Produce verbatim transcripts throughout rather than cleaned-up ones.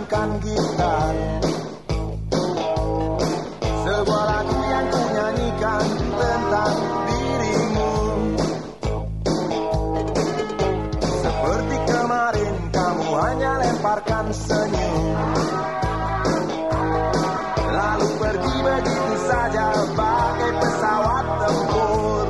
memainkan gitar. Sebuah lagu yang ku nyanyikan tentang dirimu. Seperti kemarin kamu hanya lemparkan senyum, lalu pergi begitu saja bagai pesawat tempur.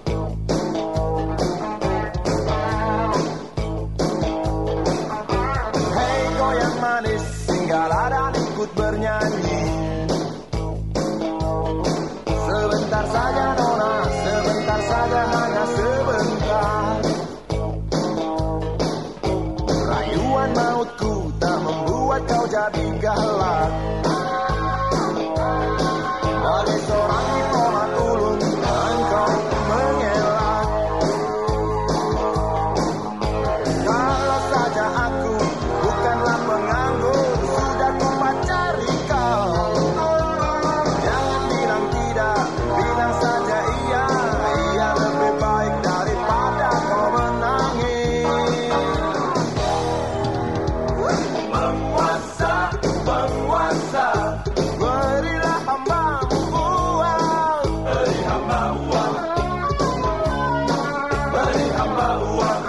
Hei goyang manis, singgahlah dan ikut bernyanyi. Sebentar saja nona, sebentar saja, hanya sebentar. Rayuan mautku tak membuat kau jadi galak. Bagai seorang diplomat ulung, engkau mengelak. Kalau saja aku bukanlah penganggur, sudah ku pacari kau. Jangan bilang tidak, bilang saja iya. Iya lebih baik daripada kau menangis. Penguasa, penguasa, berilah hambamu uang. Beri hamba uang. Beri hamba uang.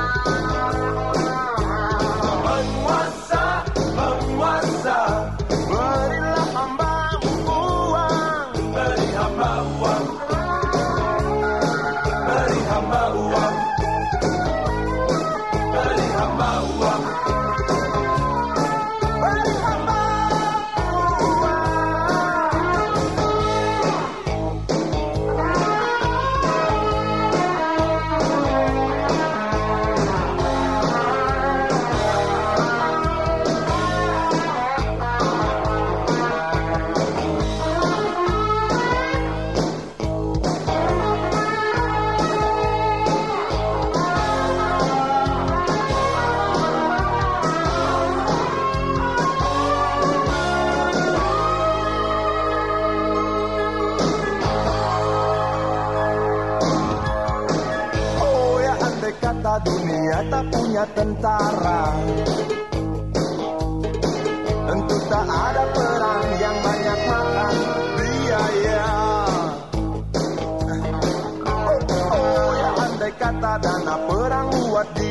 Penguasa, penguasa, berilah hambamu uang. Beri hamba uang. Beri hamba uang. Beri hamba uang. Beri hamba kata dunia tak punya tentara, tentu tak ada perang yang banyak makan biaya. Oh, oh ya andai kata dana perang buat